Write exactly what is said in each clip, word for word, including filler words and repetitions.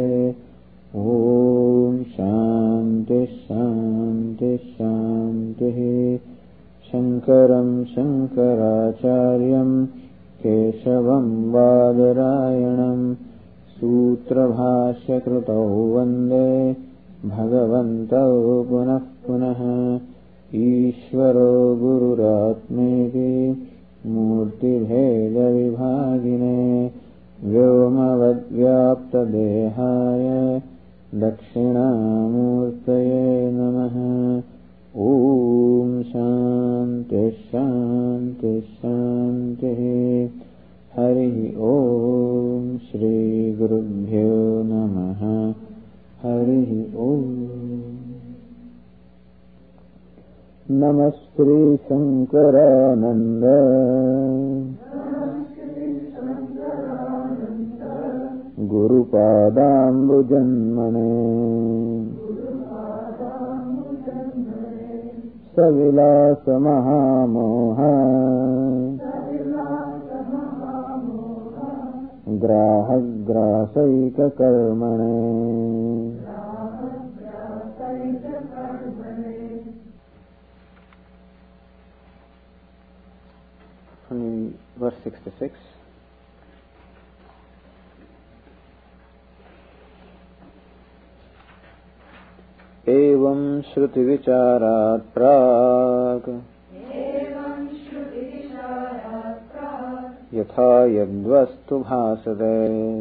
ॐ शान्ति शान्ति शान्तिः। शङ्करं शङ्कराचार्यं केशवं बादरायणं सूत्रभाष्यकृतौ वन्दे भगवन्तौ पुनः पुनः। ईश्वरो गुरुरात्मेति मूर्तिभेदविभागिने व्योमवद्व्याप्तदेहाय दक्षिणामूर्तये नमः। ॐ शान्ति शान्ति शान्तिः। हरिः ॐ श्रीगुरुभ्यो नमः। हरिः ॐ। नमः श्री शंकरानंद गुरुपादाम्बुजन्मने सविलास महामोह ग्राहग्रासैककर्मणे। Verse sixty-six. एवं श्रुति विचारात् प्राक् यथा यद्वस्तु भासते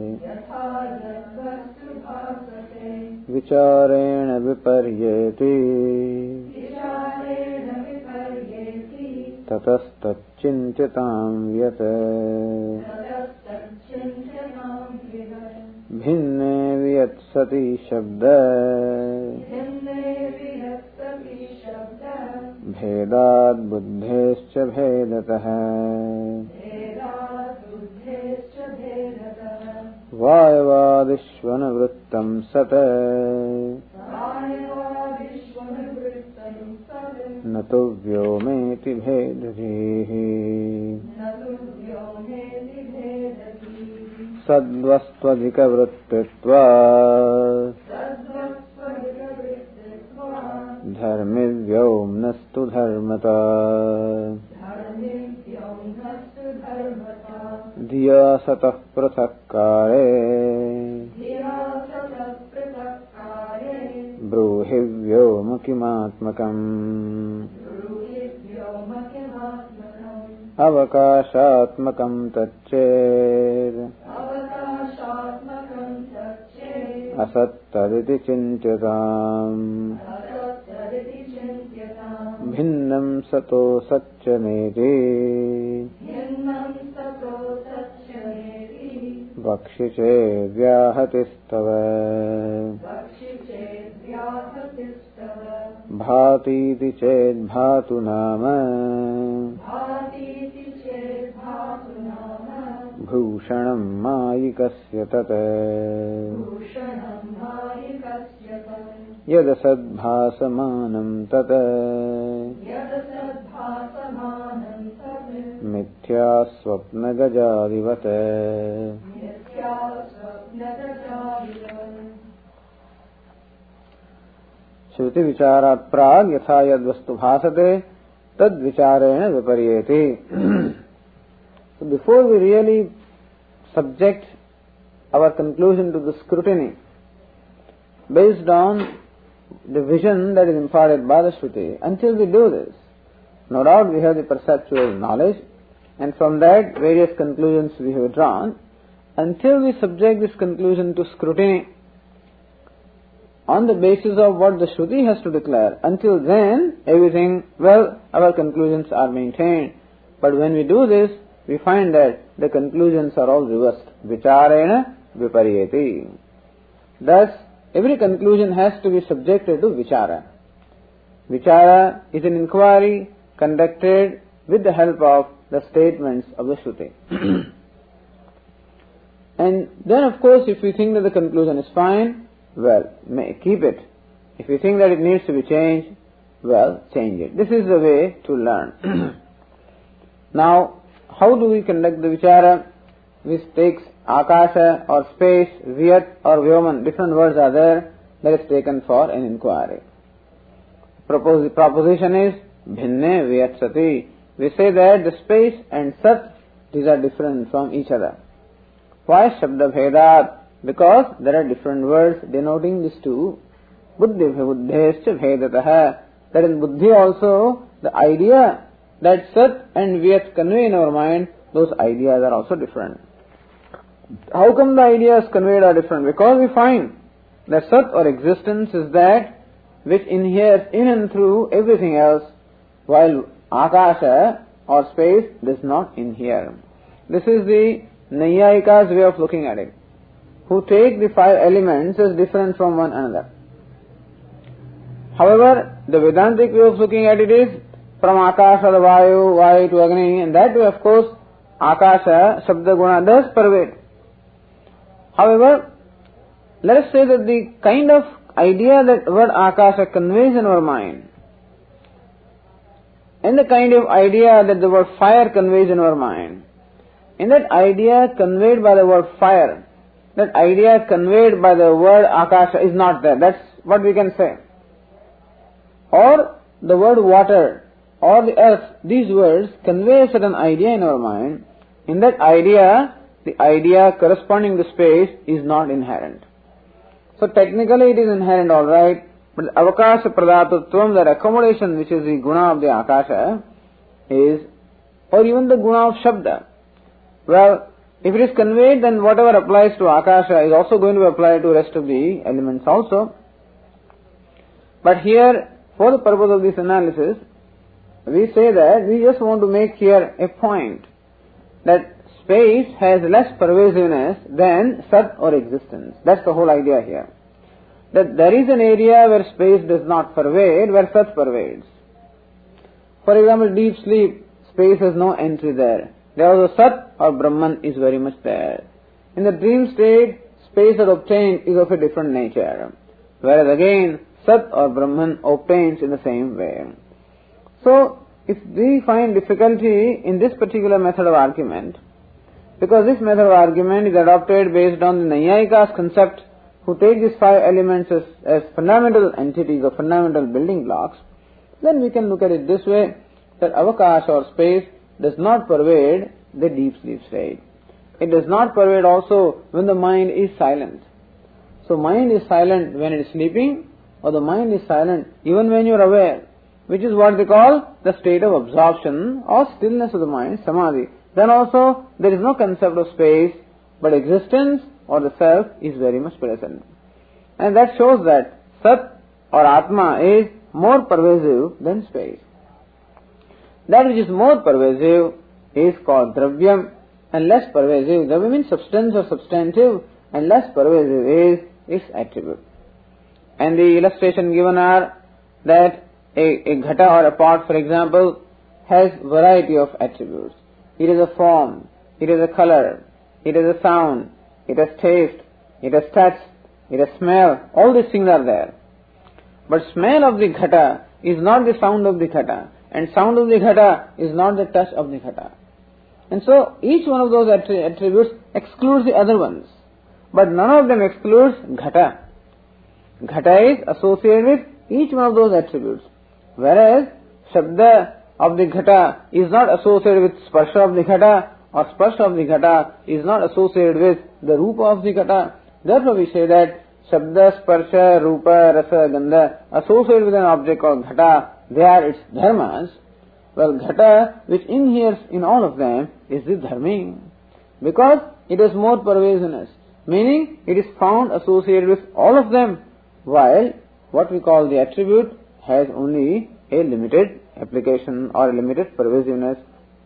विचारेण विपर्येति ततस्तच्चिन्त्यतां यत् भिन्ने वियत्सति शब्द भेदाद् बुद्धेश्च भेदतः। वायवादिष्वनुवृत्तं सत् न तु व्योमेति भेदधीः। सद्वस्त्वधिकवृत्तित्वात् धर्मि व्योम्नस्तु धर्मता। धिया सतः पृथक्कारे ब्रूहि व्योम किमात्मकम्। अवकाशात्मकं तच्चेत् असत्तदिति चिन्त्यताम्। भिन्नं सतो सच्चमेति वक्षि चेद्व्याहतिस्तव। भातीति चेद्भातु नाम भूषणं मायिकस्य तत्। यदसद्भासमानं तत् मिथ्या स्वप्नगजादिवत्। श्रुति विचारात् प्राग् यथा यद्वस्तु भासते तद विचारेण विपर्येति। So before we really subject our conclusion to the scrutiny based on the vision that is imparted by the Shruti, until we do this, no doubt we have the perceptual knowledge, and from that various conclusions we have drawn. Until we subject this conclusion to scrutiny on the basis of what the Shruti has to declare, until then everything, well, our conclusions are maintained. But when we do this, we find that the conclusions are all reversed. Vicharena viparyeti. Thus, every conclusion has to be subjected to vichara. Vichara is an inquiry conducted with the help of the statements of the Shruti. And then, of course, if we think that the conclusion is fine, well, may keep it. If we think that it needs to be changed, well, change it. This is the way to learn. Now, how do we conduct the vichara? which takes Akasha or space, Vyat or Vyoman, different words are there, that is taken for an inquiry. Propos- proposition is Bhinne Vyat Sati. We say that the space and Sat, these are different from each other. Why Shabda Bhedat? Because there are different words denoting these two. Buddhi Buddhescha Bhedataha. That in Buddhi also, the idea that Sat and Vyat convey in our mind, those ideas are also different. How come the ideas conveyed are different? Because we find that Sat or existence is that which inheres in and through everything else, while Akasha or space does not inhere. This is the Naiyayika's way of looking at it, who take the five elements as different from one another. However, the Vedantic way of looking at it is from Akasha to Vayu, Vayu to Agni, and that way, of course, Akasha, Shabda Guna does pervade. However, let us say that the kind of idea that word Akasha conveys in our mind, and the kind of idea that the word fire conveys in our mind, and that idea conveyed by the word fire, that idea conveyed by the word Akasha is not there. That's what we can say. Or the word water or the earth, these words convey a certain idea in our mind. In that idea, the idea corresponding to space is not inherent. So technically it is inherent, alright, but Avakasha Pradatutvam, that accommodation which is the guna of the Akasha, is, or even the guna of Shabda. Well, if it is conveyed, then whatever applies to Akasha is also going to apply to rest of the elements also. But here, for the purpose of this analysis, we say that we just want to make here a point that space has less pervasiveness than Sat or existence. That's the whole idea here. That there is an area where space does not pervade, where Sat pervades. For example, deep sleep, space has no entry there. There also Sat or Brahman is very much there. In the dream state, space that obtained is of a different nature. Whereas again, Sat or Brahman obtains in the same way. So, if we find difficulty in this particular method of argument, because this method of argument is adopted based on the Naiyayika's concept, who take these five elements as, as fundamental entities or fundamental building blocks, then we can look at it this way, that Avakash or space does not pervade the deep sleep state. It does not pervade also when the mind is silent. So mind is silent when it is sleeping, or the mind is silent even when you are aware, which is what they call the state of absorption or stillness of the mind, samadhi. Then also there is no concept of space, but existence or the self is very much present. And that shows that Sat or Atma is more pervasive than space. That which is more pervasive is called Dravyam, and less pervasive, Dravyam means substance or substantive, and less pervasive is its attribute. And the illustration given are that a, a ghata or a pot, for example, has variety of attributes. It has a form, it has a color, it has a sound, it has taste, it has touch, it has smell, all these things are there. But smell of the ghata is not the sound of the ghata, and sound of the ghata is not the touch of the ghata. And so each one of those attributes excludes the other ones, but none of them excludes ghata. Ghata is associated with each one of those attributes, whereas Shabda of the ghata is not associated with sparsha of the ghata, or sparsha of the ghata is not associated with the rupa of the ghata. Therefore we say that Shabda, sparsha, rupa, rasa, gandha associated with an object called ghata, they are its dharmas. Well, ghata, which inheres in all of them, is the dharmi, because it has more pervasiveness, meaning it is found associated with all of them, while what we call the attribute has only a limited application or a limited pervasiveness.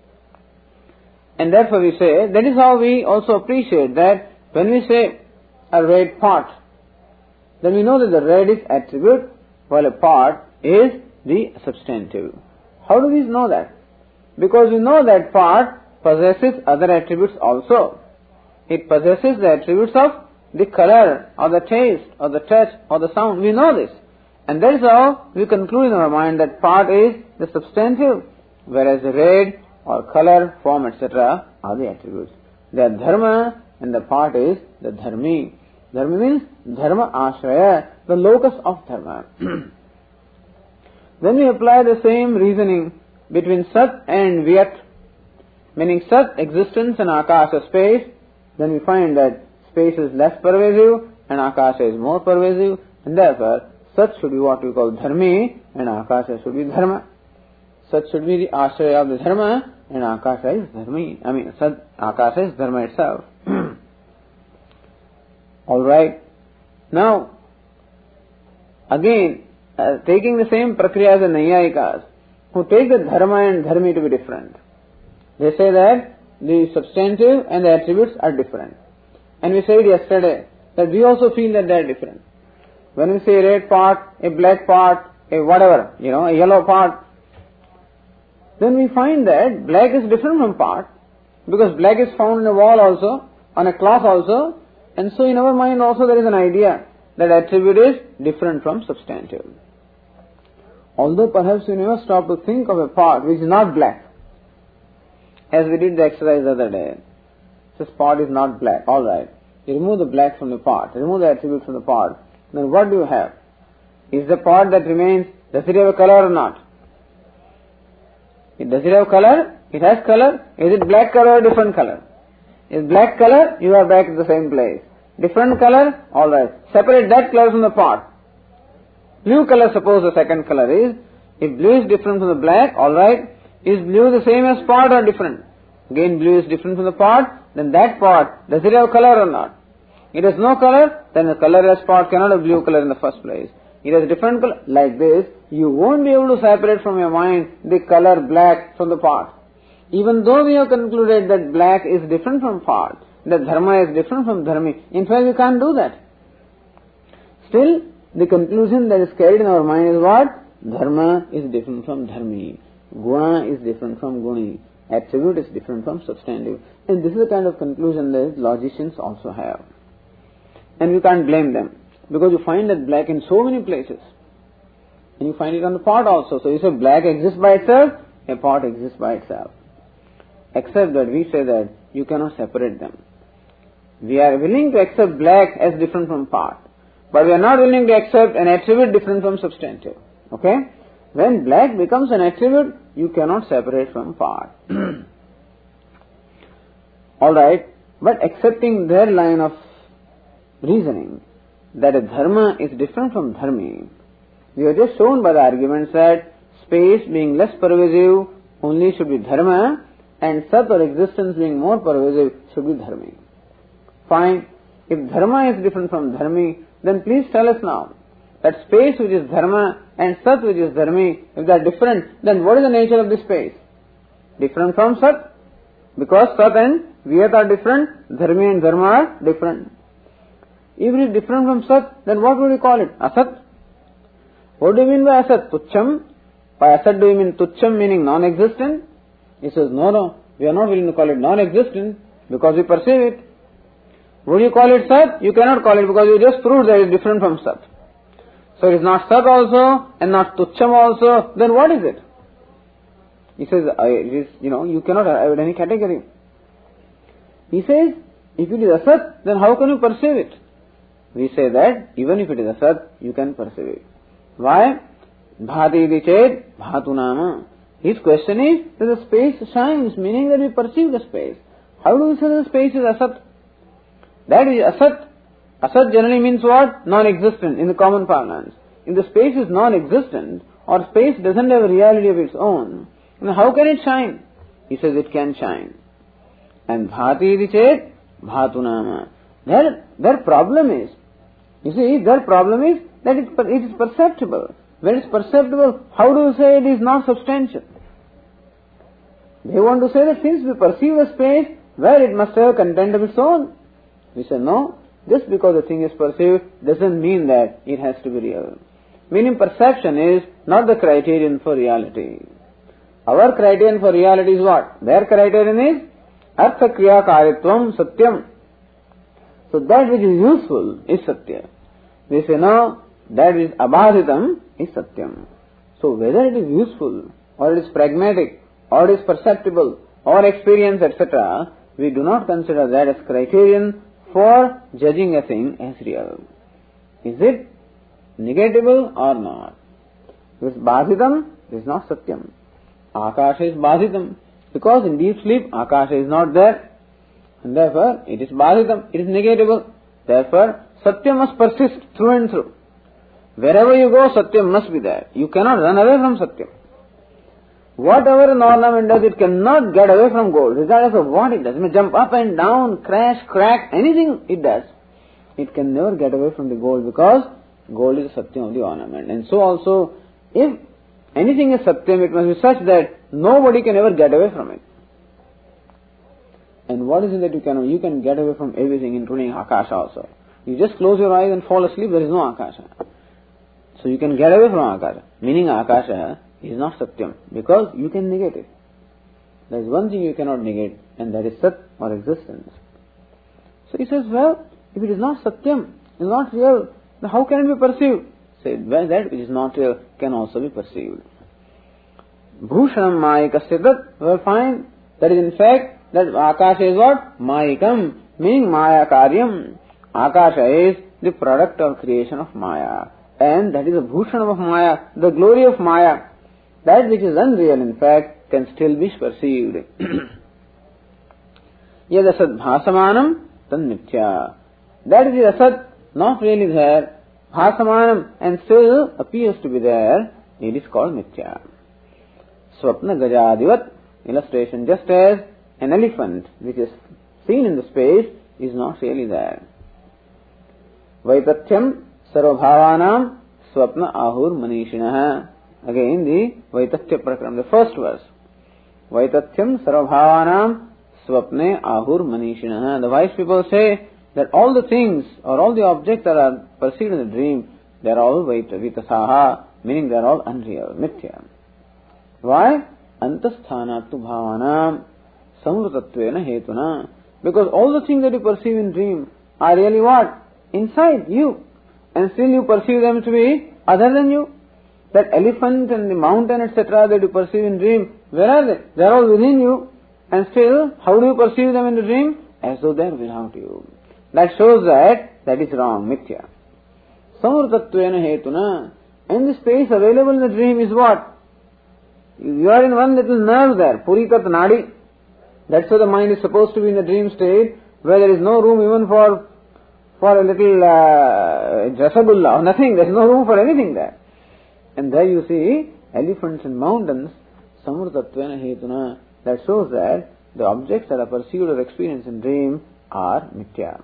And therefore we say, that is how we also appreciate that when we say a red pot, then we know that the red is attribute, while a pot is the substantive. How do we know that? Because we know that pot possesses other attributes also. It possesses the attributes of the color, or the taste, or the touch, or the sound. We know this. And that is how we conclude in our mind that pot is the substantive, whereas the red or color, form, et cetera are the attributes. They are dharma and the part is the dharmi. Dharmi means dharma ashraya, the locus of dharma. When we apply the same reasoning between Sat and Vyat, meaning Sat, existence, and Akasha, space, then we find that space is less pervasive and Akasha is more pervasive, and therefore Sat should be what we call dharmi and Akasha should be dharma. Sat should be the ashraya of the dharma and Akasha is dharmi. I mean, Sat, Akasha is dharma itself. Alright. Now, again, uh, taking the same prakriya as the Naiyayikas, who take the dharma and dharmi to be different. They say that the substantive and the attributes are different. And we said yesterday that we also feel that they are different. When we say a red part, a black part, a whatever, you know, a yellow part, then we find that black is different from part, because black is found in a wall also, on a cloth also, and so in our mind also there is an idea that attribute is different from substantive. Although perhaps we never stop to think of a part which is not black, as we did the exercise the other day. This part is not black, alright. You remove the black from the part, remove the attribute from the part, then what do you have? Is the part that remains, does it have a color or not? Does it have color? It has color. Is it black color or different color? Is black color? You are back at the same place. Different color? Alright. Separate that color from the part. Blue color, suppose the second color is. If blue is different from the black, alright. Is blue the same as part or different? Again, blue is different from the part. Then that part, does it have color or not? It has no color, then the colorless part cannot have blue color in the first place. It has different color. Like this, you won't be able to separate from your mind the color black from the part. Even though we have concluded that black is different from part, that dharma is different from dharmi, in fact we can't do that. Still, the conclusion that is carried in our mind is what? Dharma is different from dharmi. Guna is different from guni. Attribute is different from substantive. And this is the kind of conclusion that logicians also have. And we can't blame them, because you find that black in so many places. And you find it on the part also. So you say black exists by itself, a part exists by itself. Except that we say that you cannot separate them. We are willing to accept black as different from part, but we are not willing to accept an attribute different from substantive. Okay? When black becomes an attribute, you cannot separate from part. Alright, but accepting their line of reasoning that a dharma is different from dharmi, we have just shown by the arguments that space being less pervasive only should be dharma, and sat or existence being more pervasive should be dharmi. Fine. If dharma is different from dharmi, then please tell us now that space which is dharma and sat which is dharmi, if they are different, then what is the nature of this space? Different from sat. Because sat and vyat are different, dharmi and dharma are different. If it is different from sat, then what would we call it? Asat. What do you mean by asat? Tucham. By asat do you mean tucham, meaning non-existent? He says, no, no, we are not willing to call it non-existent because we perceive it. Would you call it sat? You cannot call it because you just proved that it is different from sat. So it is not sat also and not tucham also. Then what is it? He says, it is, you know, you cannot have any category. He says, if it is asat, then how can you perceive it? We say that even if it is asat, you can perceive it. Why? Bhati iti ched bhatunama. His question is that the space shines, meaning that we perceive the space. How do we say the space is asat? That is asat. Asat generally means what? Non-existent in the common parlance. If the space is non-existent or space doesn't have a reality of its own, then how can it shine? He says it can shine. And bhati iti ched bhatunama. Their, their problem is, you see, their problem is that it, it is perceptible. When it's perceptible, how do you say it is not substantial? They want to say that since we perceive a space, well, it must have a content of its own. We say no, just because the thing is perceived doesn't mean that it has to be real. Meaning perception is not the criterion for reality. Our criterion for reality is what? Their criterion is artha kriya karitvam satyam. So that which is useful is satya. We say no, that is abhaditam is satyam. So whether it is useful or it is pragmatic or it is perceptible or experience, et cetera, we do not consider that as criterion for judging a thing as real. Is it negatable or not? If it's Bhasitam, it is not Satyam. Akasha is Bhasitam. Because in deep sleep, Akasha is not there. And therefore, it is Bhasitam. It is negatable. Therefore, Satyam must persist through and through. Wherever you go, Satyam must be there. You cannot run away from Satyam. Whatever an ornament does, it cannot get away from gold, regardless of what it does. It may jump up and down, crash, crack, anything it does. It can never get away from the gold because gold is the Satyam of the ornament. And so also, if anything is Satyam, it must be such that nobody can ever get away from it. And what is it that you can, you can get away from everything, including Akasha also. You just close your eyes and fall asleep, there is no Akasha. So you can get away from Akasha. Meaning Akasha is not Satyam, because you can negate it. There is one thing you cannot negate, and that is Sat or existence. So he says, well, if it is not Satyam, it is not real, then how can it be perceived? Say, well, that which is not real can also be perceived. Bhushanam Mayikasya Tat, we will find that is in fact, that Akasha is what? Mayikam, meaning Maya Karyam. Akasha is the product of creation of Maya. And that is the Bhushanam of Maya, the glory of Maya. That which is unreal, in fact, can still be perceived. Yad asad bhasamanam tan mithya. That is the asad, not really there, bhasamanam, and still appears to be there, it is called mithya. Swapna gajadivat, illustration, just as an elephant which is seen in the space is not really there. Vaitatyam sarvabhavanam swapna ahur manishinaha. Again the Vaitatya Prakram, the first verse. Vaitatyam sarvabhavanam swapne ahur manishinaha. The wise people say that all the things or all the objects that are perceived in the dream, they are all Vaitasaha, meaning they are all unreal, mithya. Why? Antasthanatu bhavanam samrutatvena hetuna. Because all the things that you perceive in dream are really what? Inside you. And still you perceive them to be other than you. That elephant and the mountain, et cetera that you perceive in dream, where are they? They are all within you. And still, how do you perceive them in the dream? As though they are without you. That shows that that is wrong, mithya. Samrutatvena hetuna. And the space available in the dream is what? You are in one little nerve there, Purikat Nadi. That's why the mind is supposed to be in the dream state, where there is no room even for for a little uh, Jasagulla or nothing. There is no room for anything there. And there you see elephants and mountains, samrutatvena hetuna. That shows that the objects that are perceived or experienced in dream are mithya.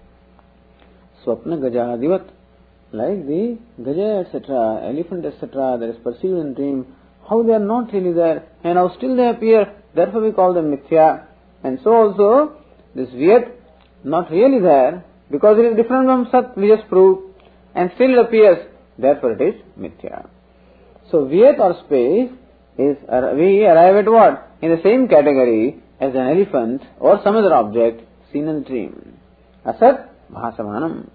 Swapna gajadivat, like the gaja, et cetera, elephant, et cetera, that is perceived in dream, how they are not really there, and how still they appear, therefore we call them mithya. And so also, this vyat, not really there, because it is different from sat, we just proved, and still it appears, therefore it is mithya. So vyat or space is, we arrive at what? In the same category as an elephant or some other object seen in the dream. Asat bhasamanam.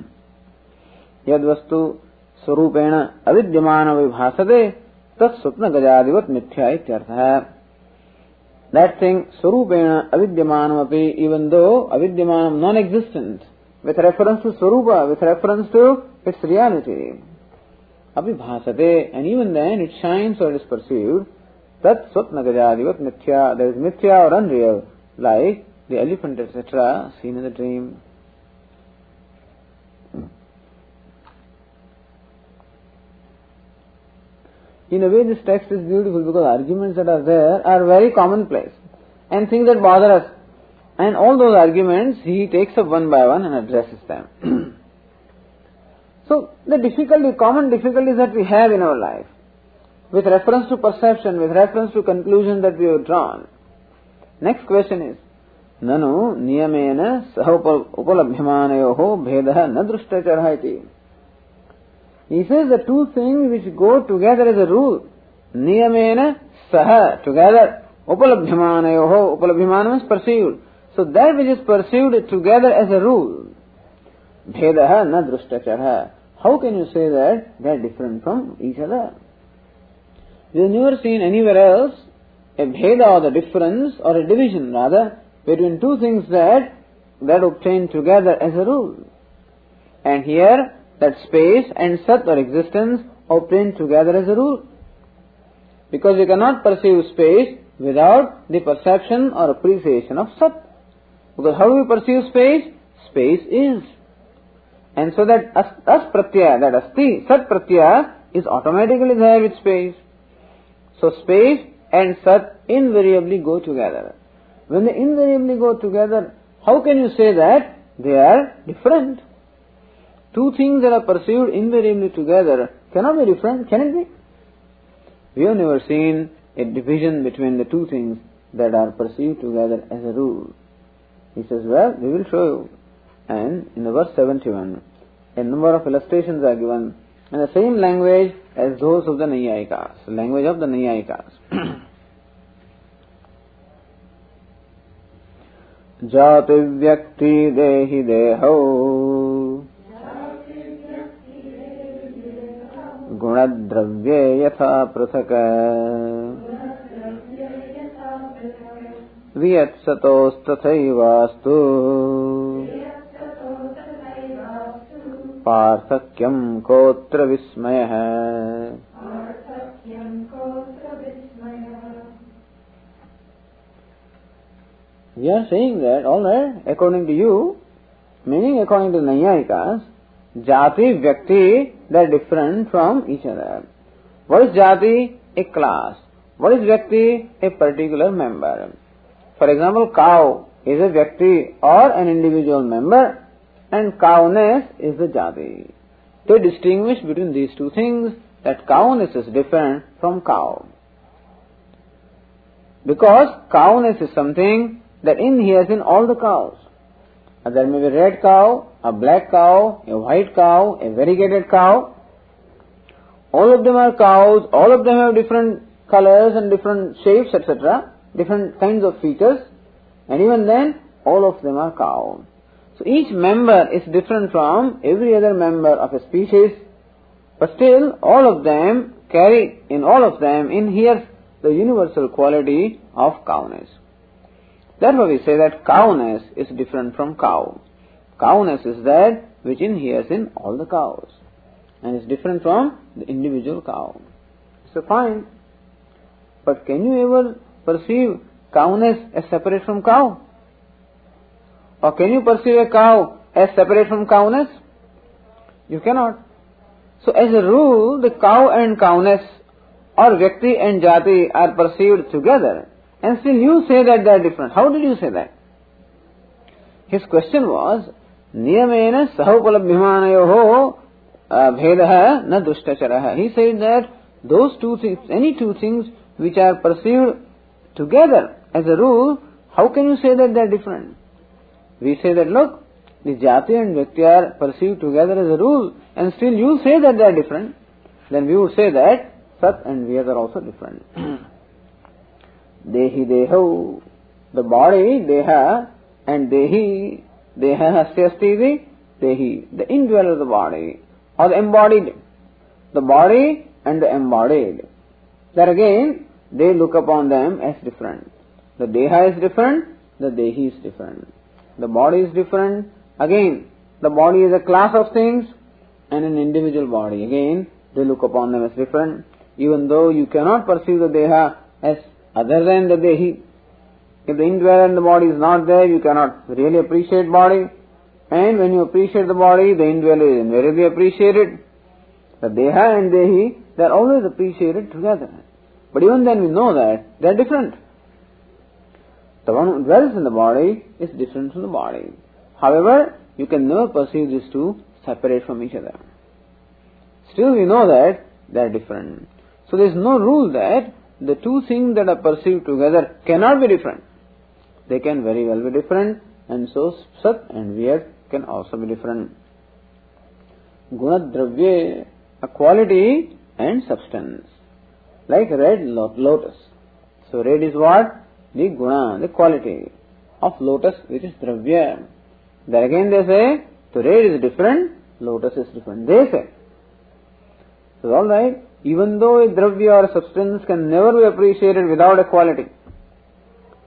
Yad vastu swarupena avidyamana vibhasate tat swapna gajadivat mithya ityartha. That thing, swarupena avidyamanam api, even though avidyamanam non-existent, with reference to swarupa, with reference to its reality. Abhibhasate, and even then it shines or is perceived. Tat swapna gajadivat mithya, there is mithya or unreal, like the elephant, et cetera, seen in the dream. In a way, this text is beautiful because arguments that are there are very commonplace and things that bother us. And all those arguments, he takes up one by one and addresses them. So, the difficulty, common difficulties that we have in our life, with reference to perception, with reference to conclusion that we have drawn. Next question is, Nanu niyamena saha upalabhyamanayoho bhedaha na drushtacharha iti. He says the two things which go together as a rule. Niyamena saha, together. Upalabhyamanayoho, upalabhyamanam is perceived. So that which is perceived together as a rule. Bhedaha na drushtacharha. How can you say that they are different from each other? We have never seen anywhere else a bheda or the difference or a division rather between two things that, that obtain together as a rule. And here, that space and Sat or existence obtain together as a rule. Because you cannot perceive space without the perception or appreciation of Sat. Because how do you perceive space? Space is. And so that as, as pratyaya, that asti, Sat pratyaya is automatically there with space. So space and Sat invariably go together. When they invariably go together, how can you say that they are different? Two things that are perceived invariably together cannot be different, can it be? We have never seen a division between the two things that are perceived together as a rule. He says, well, we will show you. And in the verse seventy-one, a number of illustrations are given in the same language as those of the Naiyayikas, the language of the Naiyayikas. Jati vyakti dehi deho Gunadravye yatha prathaka Viyat satos tathaivastu Parthakyam kotra vismayah. We are saying that, alright, according to you, meaning according to Naiyayikas, Jati, Vyakti, they are different from each other. What is Jati? A class. What is Vyakti? A particular member. For example, cow is a Vyakti or an individual member, and cowness is the Jati. To distinguish between these two things, that cowness is different from cow. Because cowness is something that inheres in all the cows. There may be a red cow, a black cow, a white cow, a variegated cow. All of them are cows, all of them have different colors and different shapes, et cetera, different kinds of features, and even then, all of them are cows. So each member is different from every other member of a species, but still, all of them carry, in all of them, inheres the universal quality of cowness. Therefore we say that cowness is different from cow. Cowness is that which inheres in all the cows and is different from the individual cow. So fine, but can you ever perceive cowness as separate from cow? Or can you perceive a cow as separate from cowness? You cannot. So as a rule, the cow and cowness or Vyakti and Jati are perceived together. And still you say that they are different. How did you say that? His question was, Niyamena sahupalabhimanayoho bhedaha na dushtacharaha. He said that those two things, any two things which are perceived together as a rule, how can you say that they are different? We say that, look, the Jati and Vyakti are perceived together as a rule, and still you say that they are different. Then we would say that Sat and Vyat are also different. Dehi deho, the body, deha, and dehi, deha hasya asti, dehi, the indweller of the body, or the embodied, the body and the embodied. That again, they look upon them as different. The deha is different, the dehi is different. The body is different, again, the body is a class of things, and an individual body, again, they look upon them as different, even though you cannot perceive the deha as other than the dehi. If the indweller in the body is not there, you cannot really appreciate body. And when you appreciate the body, the indweller is invariably appreciated. The deha and dehi, they are always appreciated together. But even then we know that they are different. The one who dwells in the body is different from the body. However, you can never perceive these two separate from each other. Still we know that they are different. So there is no rule that the two things that are perceived together cannot be different. They can very well be different, and so Sat and Vyat can also be different. Gunadravya, a quality and substance. Like red lotus. So red is what? The guna, the quality of lotus, which is dravya. There again they say, so red is different, lotus is different. They say. So alright, even though a dravya or a substance can never be appreciated without a quality.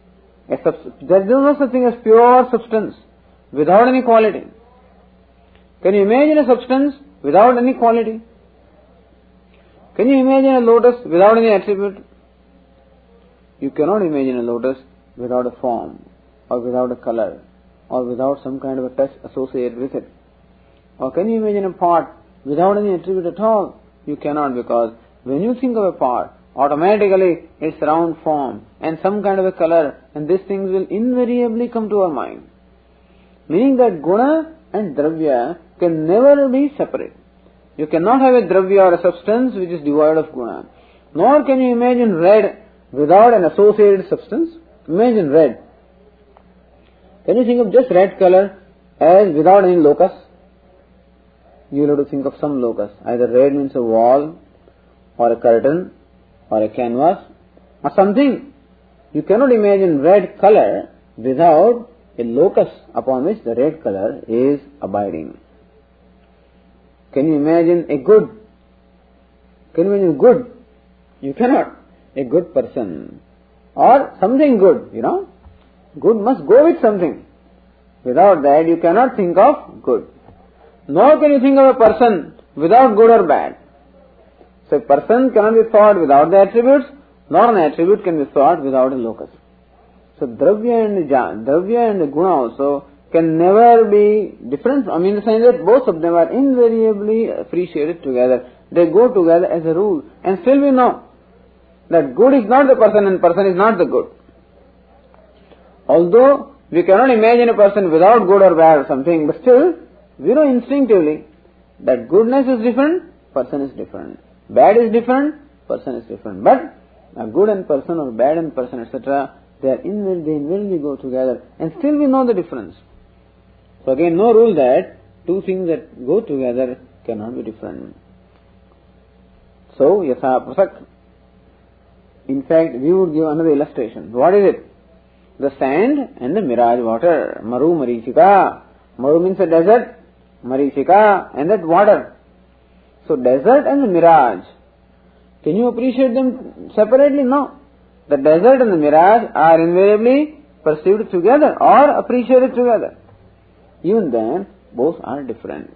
A subs- there is no such thing as pure substance without any quality. Can you imagine a substance without any quality? Can you imagine a lotus without any attribute? You cannot imagine a lotus without a form, or without a color, or without some kind of a touch associated with it. Or can you imagine a pot without any attribute at all? You cannot, because when you think of a pot, automatically its round form and some kind of a color, and these things will invariably come to our mind. Meaning that guna and dravya can never be separate. You cannot have a dravya or a substance which is devoid of guna. Nor can you imagine red without an associated substance. Imagine red. Can you think of just red color as without any locus? You will have to think of some locus. Either red means a wall, or a curtain, or a canvas, or something. You cannot imagine red color without a locus upon which the red color is abiding. Can you imagine a good? Can you imagine good? You cannot. A good person. Or something good, you know. Good must go with something. Without that you cannot think of good. Nor can you think of a person without good or bad. So a person cannot be thought without the attributes, nor an attribute can be thought without a locus. So dravya and jnana, dravya and the guna also can never be different. I mean, in the sense that both of them are invariably appreciated together. They go together as a rule. And still we know that good is not the person and person is not the good. Although we cannot imagine a person without good or bad or something, but still we know instinctively that goodness is different, person is different. Bad is different, person is different. But a good and person or bad and person, et cetera, they are invariably, they invariably go together, and still we know the difference. So again, no rule that two things that go together cannot be different. So, yatha prasak. In fact, we would give another illustration. What is it? The sand and the mirage water. Maru Marichika. Maru means a desert. Marichika and that water. So desert and the mirage. Can you appreciate them separately? No. The desert and the mirage are invariably perceived together or appreciated together. Even then, both are different.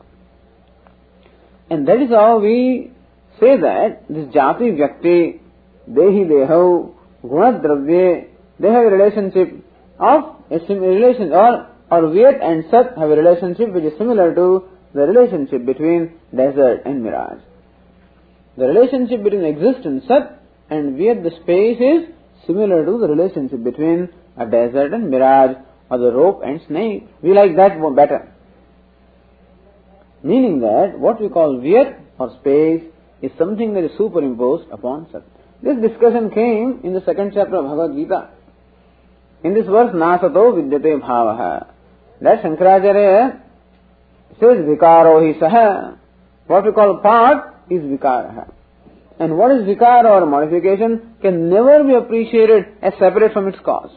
And that is how we say that this jati vyakti, dehi deho, guna dravye, they have a relationship of a relation, or or Vyat and Sat have a relationship which is similar to the relationship between desert and mirage. The relationship between existence Sat and Vyat, the space, is similar to the relationship between a desert and mirage, or the rope and snake. We like that better. Meaning that what we call Vyat or space is something that is superimposed upon Sat. This discussion came in the second chapter of Bhagavad Gita. In this verse, nasato vidyate bhavaha. That Shankaracharya says vikaro hi saha. What we call part is vikaraha. And what is vikara or modification can never be appreciated as separate from its cause.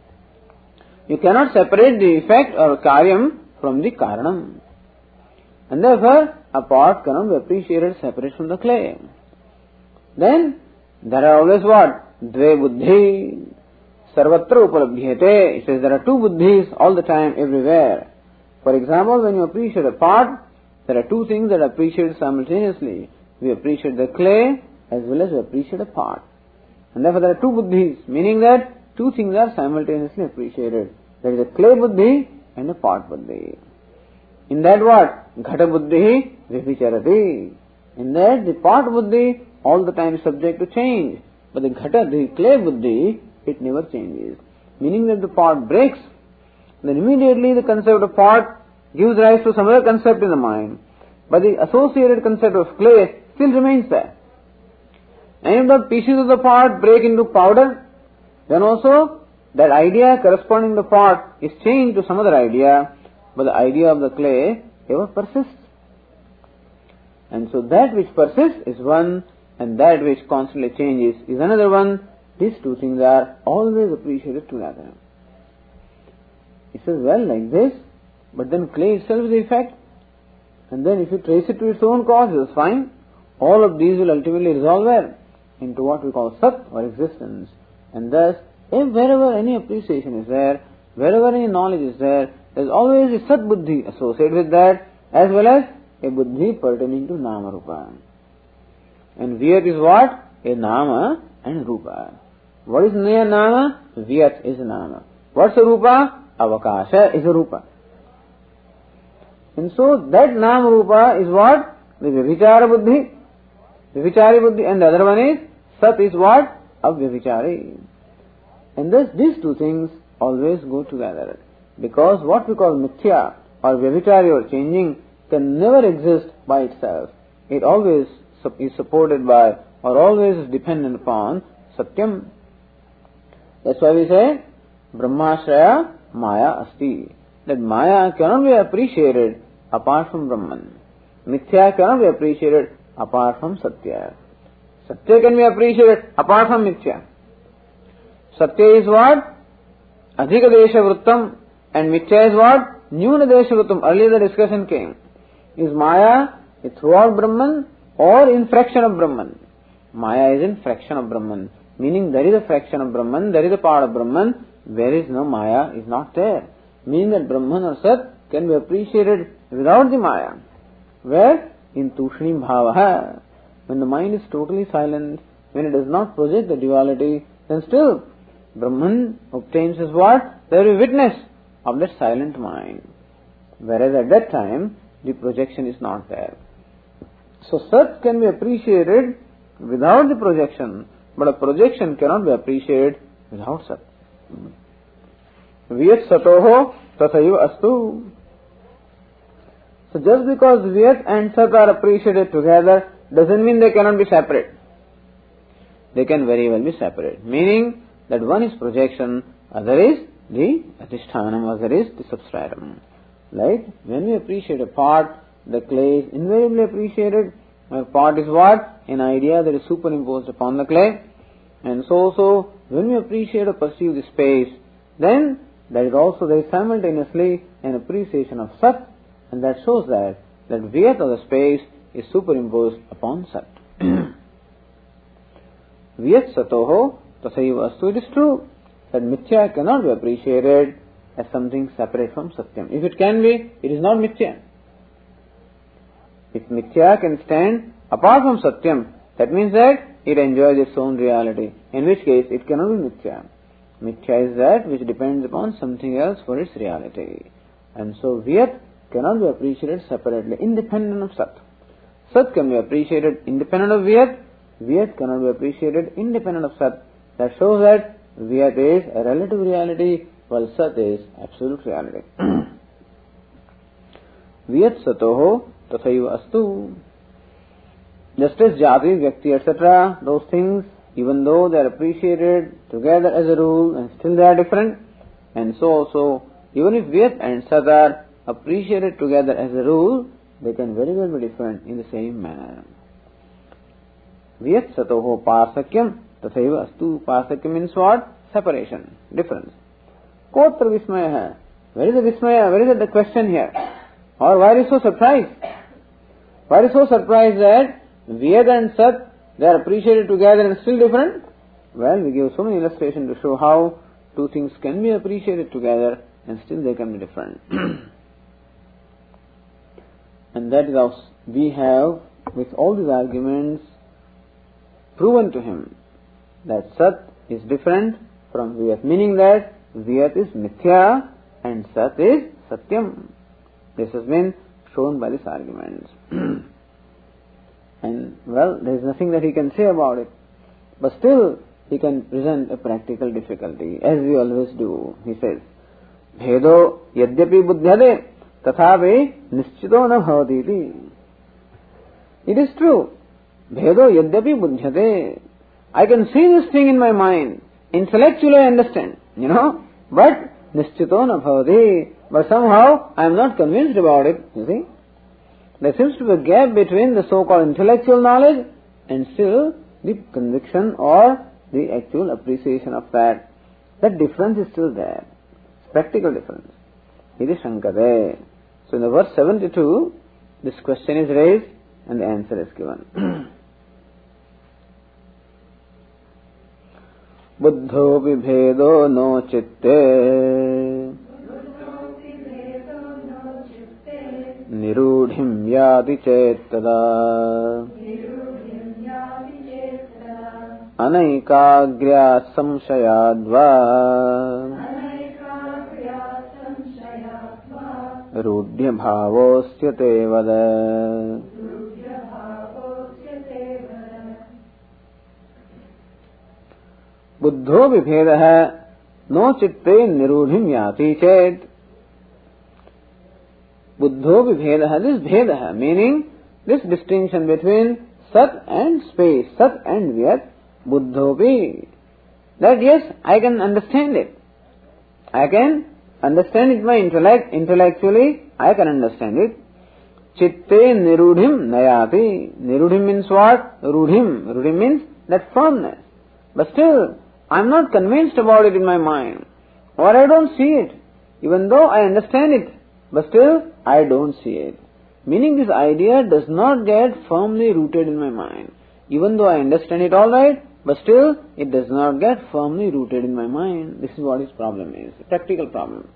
You cannot separate the effect or karyam from the karanam. And therefore, a pot cannot be appreciated separate from the clay. Then, there are always what? Dve buddhi. Sarvatra upalabhyate. It says there are two buddhis all the time, everywhere. For example, when you appreciate a pot, there are two things that are appreciated simultaneously. We appreciate the clay as well as we appreciate a pot. And therefore there are two buddhis, meaning that two things are simultaneously appreciated. There is a clay buddhi and a pot buddhi. In that what? Ghata buddhi vibhicharati. In that the pot buddhi all the time is subject to change. But the ghata, the clay buddhi, it never changes. Meaning that the pot breaks, then immediately the concept of pot gives rise to some other concept in the mind. But the associated concept of clay still remains there. And if the pieces of the pot break into powder, then also that idea corresponding to the pot is changed to some other idea, but the idea of the clay ever persists. And so that which persists is one, and that which constantly changes is another one. These two things are always appreciated together. It says, well, like this, but then clay itself is the effect. And then if you trace it to its own cause, it is fine. All of these will ultimately resolve where? Into what we call Sat or existence. And thus, If wherever any appreciation is there, wherever any knowledge is there, there is always a Sat Buddhi associated with that, as well as a Buddhi pertaining to Nama Rupa. And Vyat is what? A Nama and Rupa. What is Naya Nama? Vyat is Nama. What's a Rupa? Avakasha is a Rupa. And so that Nama Rupa is what? The Vyavihara Buddhi. Vyavihari Buddhi. And the other one is Sat is what? Avyavihari. And thus these two things always go together. Because what we call Mithya or Vyavihari or changing can never exist by itself. It always is supported by or always is dependent upon Satyam. That's why we say Brahmashraya Maya Asti. That Maya cannot be appreciated apart from Brahman. Mithya cannot be appreciated apart from Satya. Satya can be appreciated apart from Mithya. Satya is what? Adhika Desha Vrittam, and Mithya is what? Nyuna Desha Vrittam. Earlier the discussion came. Is Maya is throughout Brahman or in fraction of Brahman? Maya is in fraction of Brahman. Meaning there is a fraction of Brahman, there is a part of Brahman, where is no Maya is not there. Meaning that Brahman or Sat can be appreciated without the Maya. Where? In Tushni Bhavaha. When the mind is totally silent, when it does not project the duality, then still Brahman obtains as what? There is witness of that silent mind. Whereas at that time, the projection is not there. So Sat can be appreciated without the projection, but a projection cannot be appreciated without Sat. Vyat Satoho Tathaiva Astu. So just because Vyat and Sat are appreciated together doesn't mean they cannot be separate. They can very well be separate. Meaning that one is projection, other is the Adhishthanam, other is the substratum. Like when we appreciate a part, the clay is invariably appreciated. A part is what? An idea that is superimposed upon the clay. And so also when we appreciate or perceive the space, then there is also there is simultaneously an appreciation of Sat, and that shows that that Vyat of the space is superimposed upon Sat. Vyat Satoho Tasaiva Astu. It is true that Mithya cannot be appreciated as something separate from Satyam. If it can be, it is not Mithya. If Mithya can stand apart from Satyam, that means that it enjoys its own reality, in which case it cannot be Mithya. Mithya is that which depends upon something else for its reality. And so Vyat cannot be appreciated separately, independent of Sat. Sat can be appreciated independent of Vyat. Vyat cannot be appreciated independent of Sat. That shows that Vyat is a relative reality, while Sat is absolute reality. Vyat Satoho Tathaiva Astu. Just as Jati, Vyakti, et cetera, those things, even though they are appreciated together as a rule, and still they are different, and so also, even if Vyat and Sat are appreciated together as a rule, they can very well be different in the same manner. Vyat Satoho Pasakyam Tathaiva Astu. Pasakyam means what? Separation, difference. Kotra Vismaya hai. Where is the Vismaya? Where is the question here? Or why are you so surprised? Why are you so surprised that Vyat and Sat, they are appreciated together and still different? Well, we give so many illustrations to show how two things can be appreciated together and still they can be different. And that is how we have, with all these arguments, proven to him that Sat is different from Vyat, meaning that Vyat is Mithya and Sat is Satyam. This has been shown by these arguments. And well, there is nothing that he can say about it. But still, he can present a practical difficulty, as we always do. He says, Bhedo yadyapi buddhyade tathavi nischito na bhavati. It is true. Bhedo yadyapi buddhyade. I can see this thing in my mind. Intellectually I understand, you know. But nischito na bhavati. But somehow I am not convinced about it, you see. There seems to be a gap between the so-called intellectual knowledge and still the conviction or the actual appreciation of that. That difference is still there. It's practical difference. Iti shankate. So in the verse seventy-two, this question is raised and the answer is given. buddhopi bhedo no chitte nirudhim yati cettada anaikagrya samshayadva rudhya bhavosyate vada. बुद्धो विभेद है no चित्ते निरूढ़िम याति चेत. बुद्धो विभेद है, this भेद है, meaning this distinction between सत एंड स्पेस, सत एंड व्यत. बुद्धो भी, that yes I can understand it, I can understand it by intellect, intellectually I can understand it. Chitte nirudhim nayati. Nirudhim means what? Rudhim. Rudhim means that firmness. But still, I am not convinced about it in my mind. Or I don't see it. Even though I understand it, but still I don't see it. Meaning this idea does not get firmly rooted in my mind. Even though I understand it alright, but still it does not get firmly rooted in my mind. This is what his problem is. A practical problem.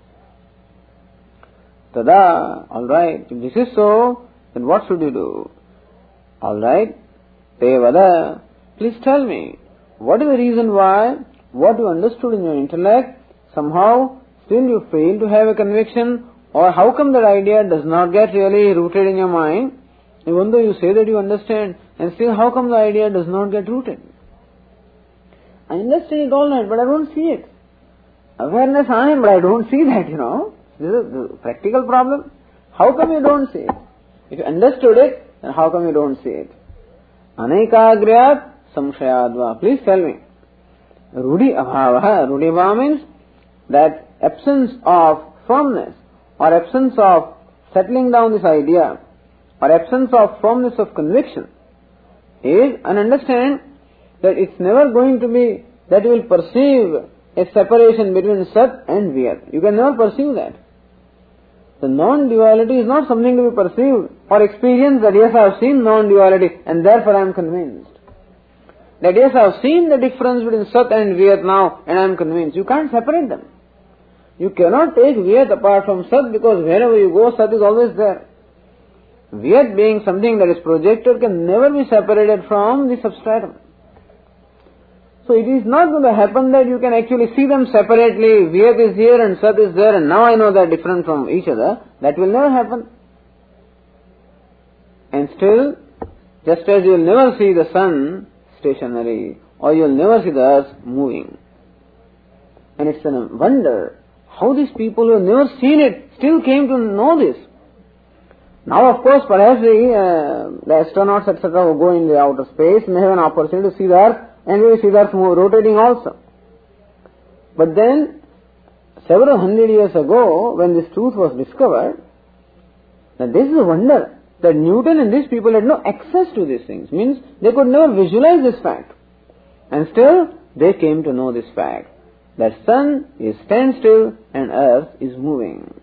Tada, alright, if this is so, then what should you do? Alright, te vada, please tell me, what is the reason why what you understood in your intellect, somehow still you fail to have a conviction, or how come that idea does not get really rooted in your mind, even though you say that you understand, and still how come the idea does not get rooted? I understand it all right, but I don't see it. Awareness I am, but I don't see that, you know. This is a practical problem. How come you don't see it? If you understood it, then how come you don't see it? Anaikagriyat samshayadva. Please tell me. Rudi abhavaha. Rudi abhava means that absence of firmness, or absence of settling down this idea, or absence of firmness of conviction is an understanding that it's never going to be that you will perceive a separation between Sat and Vyat. You can never perceive that. The non-duality is not something to be perceived or experienced that yes, I have seen non-duality and therefore I am convinced. That yes, I have seen the difference between Sat and Vyat now and I am convinced. You can't separate them. You cannot take Vyat apart from Sat because wherever you go, Sat is always there. Vyat being something that is projected can never be separated from the substratum. So it is not going to happen that you can actually see them separately. Vyat is here and Sat is there and now I know they are different from each other. That will never happen. And still, just as you will never see the sun stationary or you will never see the earth moving. And it's a wonder how these people who have never seen it still came to know this. Now of course perhaps the, uh, the astronauts et cetera who go in the outer space may have an opportunity to see the earth. And we see that rotating also. But then, several hundred years ago, when this truth was discovered, that this is a wonder, that Newton and these people had no access to these things. Means, they could never visualize this fact. And still, they came to know this fact, that sun is standstill and earth is moving.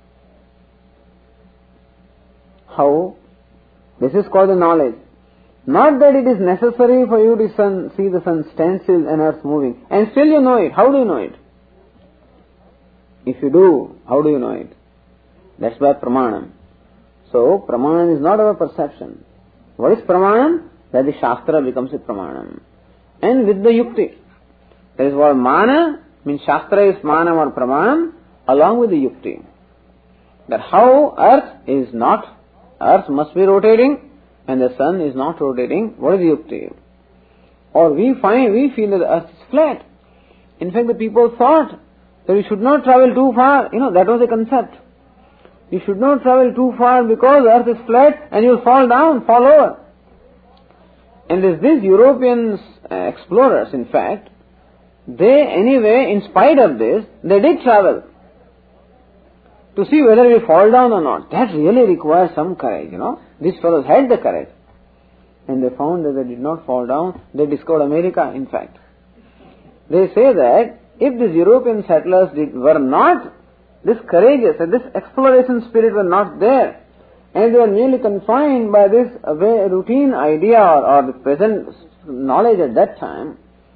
How? This is called the knowledge. Not that it is necessary for you to sun, see the sun stand still and earth moving. And still you know it. How do you know it? If you do, how do you know it? That's by pramanam. So, pramanam is not our perception. What is pramanam? That the shastra becomes a pramanam. And with the yukti. That is what mana means. Shastra is manam or pramanam along with the yukti. That how earth is not, earth must be rotating, and the sun is not rotating. What is the yukti? Or we find, we feel that the earth is flat. In fact, the people thought that we should not travel too far. You know, that was the concept. You should not travel too far because the earth is flat and you will fall down, fall over. And there's these European uh, explorers, in fact, they anyway, in spite of this, they did travel to see whether we fall down or not. That really requires some courage, you know. These fellows had the courage. And they found that they did not fall down. They discovered America, in fact. They say that if these European settlers did, were not this courageous, and this exploration spirit were not there, and they were merely confined by this uh, routine idea or, or the present knowledge at that time,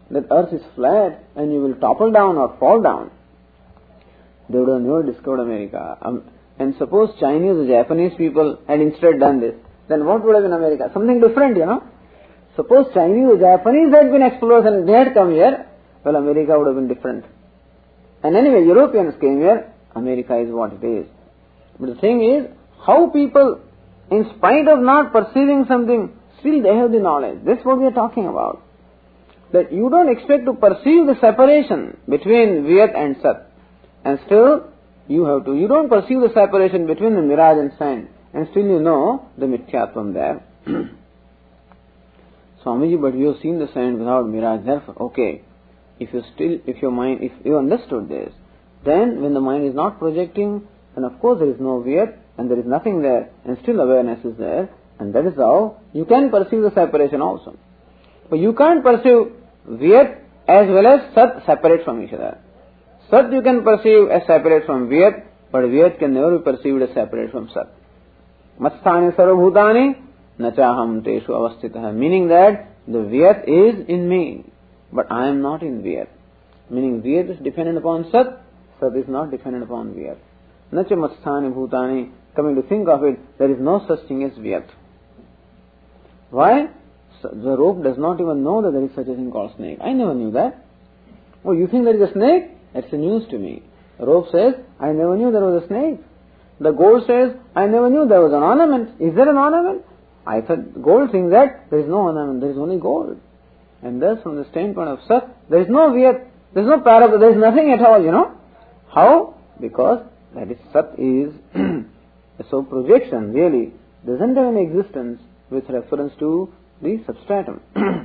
that earth is flat and you will topple down or fall down, they would have never discovered America. Um, and suppose Chinese or Japanese people had instead done this, then what would have been America? Something different, you know. Suppose Chinese or Japanese had been explorers and they had come here, well, America would have been different. And anyway, Europeans came here, America is what it is. But the thing is, how people, in spite of not perceiving something, still they have the knowledge. This is what we are talking about. That you don't expect to perceive the separation between Vyat and Sat. And still, you have to, you don't perceive the separation between the mirage and sand. And still you know the Mithyatvam there. Swamiji, but you have seen the sand without mirage, therefore, okay. If you still, if your mind, if you understood this, then when the mind is not projecting, then of course there is no Vyat and there is nothing there, and still awareness is there, and that is how you can perceive the separation also. But you can't perceive Vyat as well as Sat separate from each other. Sat you can perceive as separate from Vyat, but Vyat can never be perceived as separate from Sat. Matsthani sarvabhutani nachaham teshu avastitah. Meaning that the Vyat is in me, but I am not in Vyat. Meaning Vyat is dependent upon Sat, Sat is not dependent upon Vyat. Nacha matsthani bhutani, coming to think of it, there is no such thing as Vyat. Why? The rope does not even know that there is such a thing called snake. I never knew that. Oh, you think there is a snake? That's a news to me. The rope says, I never knew there was a snake. The gold says, I never knew there was an ornament. Is there an ornament? I thought gold thinks that there is no ornament, there is only gold. And thus from the standpoint of Sat, there is no Vyat, there is no parabol, there is nothing at all, you know. How? Because that is Sat is so projection really doesn't have any existence with reference to the substratum.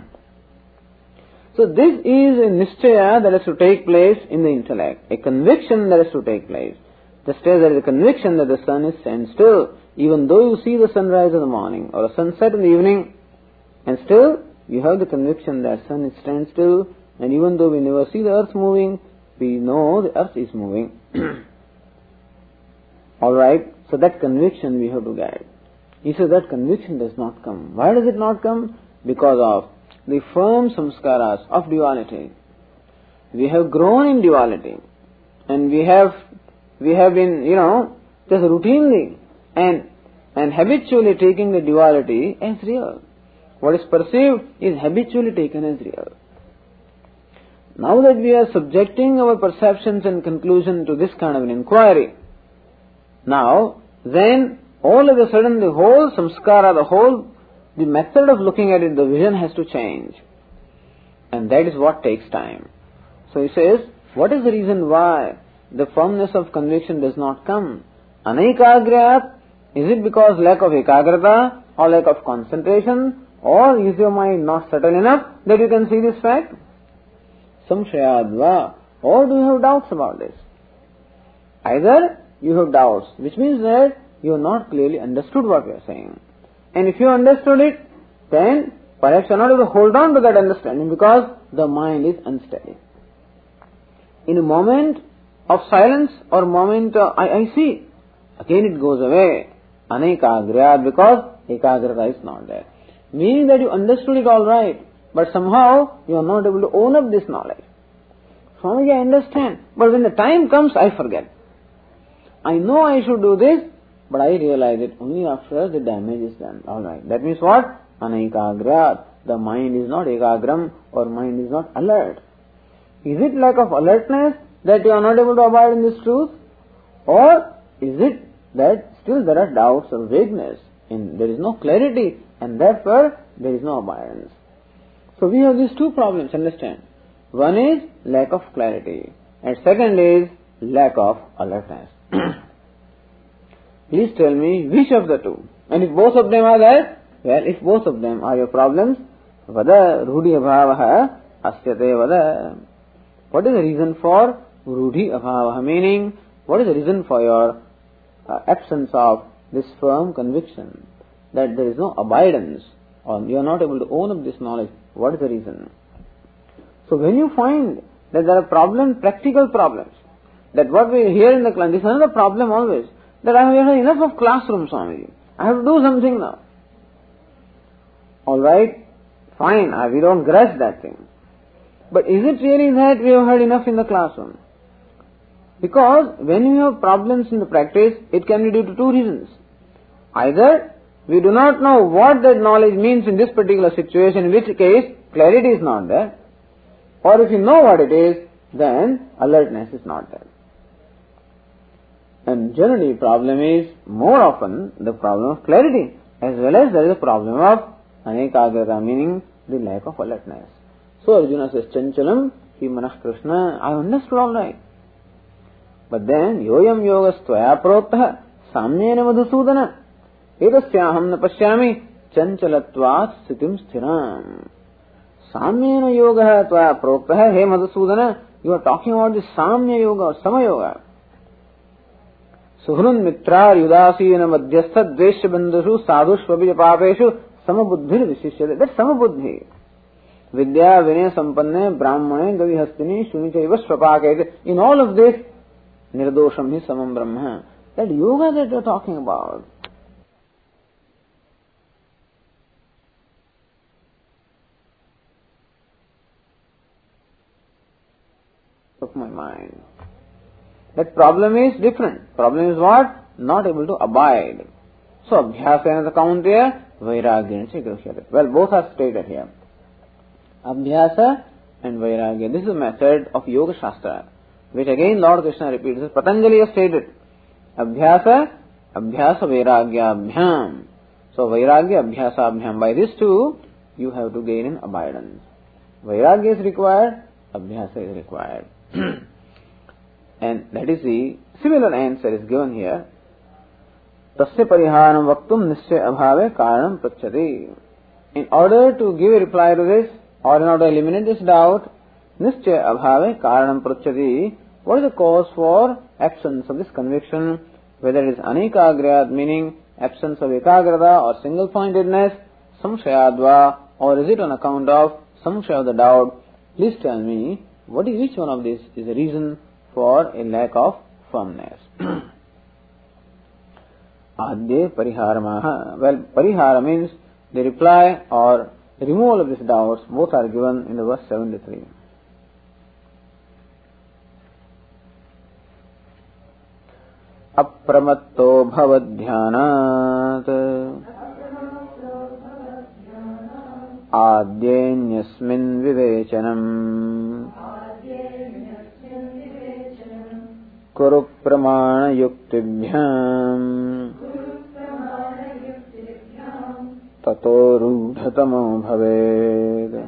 So this is a nischaya that has to take place in the intellect, a conviction that has to take place. Just as there is a conviction that the sun is standstill, even though you see the sunrise in the morning or a sunset in the evening, and still you have the conviction that sun is standstill, and even though we never see the earth moving, we know the earth is moving. Alright, so that conviction we have to get. He says that conviction does not come. Why does it not come? Because of the firm samskaras of duality. We have grown in duality, and we have we have been, you know, just routinely and and habitually taking the duality as real. What is perceived is habitually taken as real. Now that we are subjecting our perceptions and conclusion to this kind of an inquiry, now then all of a sudden the whole samskara, the whole, the method of looking at it, the vision has to change. And that is what takes time. So he says, what is the reason why the firmness of conviction does not come? Anaikagriyat, is it because lack of ekagrata or lack of concentration, or is your mind not settled enough that you can see this fact? Samshayadva, or do you have doubts about this? Either you have doubts, which means that you have not clearly understood what we are saying. And if you understood it, then perhaps you are not able to hold on to that understanding because the mind is unsteady. In a moment of silence or moment of, I, I see, again it goes away. Anekagriyat, because ekagrata is not there. Meaning that you understood it all right, but somehow you are not able to own up this knowledge. Swamiji, I understand, but when the time comes, I forget. I know I should do this, but I realize it only after the damage is done. Alright, that means what? Anaikagriyat. The mind is not ekagram, or mind is not alert. Is it lack of alertness that you are not able to abide in this truth? Or is it that still there are doubts or vagueness, and there is no clarity, and therefore there is no abidance? So we have these two problems, understand. One is lack of clarity, and second is lack of alertness. Please tell me which of the two. And if both of them are there, well, if both of them are your problems, vada rudhi abhavaha asyate vada. What is the reason for rudhi abhavaha? Meaning, what is the reason for your uh, absence of this firm conviction that there is no abidance, or you are not able to own up this knowledge? What is the reason? So when you find that there are problems, practical problems, that what we hear in the class, this is another problem always, that I have enough of classroom, Swamiji. I have to do something now. Alright, fine, we don't grudge that thing. But is it really that we have heard enough in the classroom? Because when we have problems in the practice, it can be due to two reasons. Either we do not know what that knowledge means in this particular situation, in which case clarity is not there. Or if you know what it is, then alertness is not there. And generally the problem is more often the problem of clarity, as well as there is a problem of anekagrata, meaning the lack of alertness. So Arjuna says, Chanchalam hi manah Krishna, I understood all right. But then, yoyam yogas tvaya protah samyena madhusudana edasyaham na pashyami chanchalatvat sthitim sthiram. Samyena yoga tvaya protah, hey Madhusudana, you are talking about the Samya yoga or Sama yoga. Suhrun mitra yudasina madhyastha dvesha bandhushu sadhushvabi papeshu samabuddhir vishishyate. That's samabuddhi. Vidya vinaya sampanne brahmane gavihastini shunichaiva svapakete. In all of this, nirdosham hi samam brahma. That yoga that you are talking about. Of my mind. That problem is different. Problem is what? Not able to abide. So, abhyasa and the count here, vairagya and well, both are stated here. Abhyasa and vairagya. This is a method of Yoga Shastra, which again Lord Krishna repeats. As Patanjali has stated, Abhyasa, Abhyasa Vairagya Abhyam. So, Vairagya, Abhyasa Abhyam. By these two, you have to gain in abidance. Vairagya is required, Abhyasa is required. And that is the similar answer is given here. Tasya pariharam vaktum nischay abhave karanam prachyati. In order to give a reply to this, or in order to eliminate this doubt, nischay abhave karanam prachyati, what is the cause for absence of this conviction, whether it is anekagrayat, meaning absence of ekagrata or single pointedness, samshayadva, or is it on account of samshaya of the doubt? Please tell me, what is each one of these is the reason for a lack of firmness. Adye pariharamaha. Well, parihara means the reply or the removal of these doubts. Both are given in the verse seventy-three. Apramatto bhavadhyanat adyenyasmin vivechanam Kuru pramana yuktibhyam tato rudhatamo bhaved.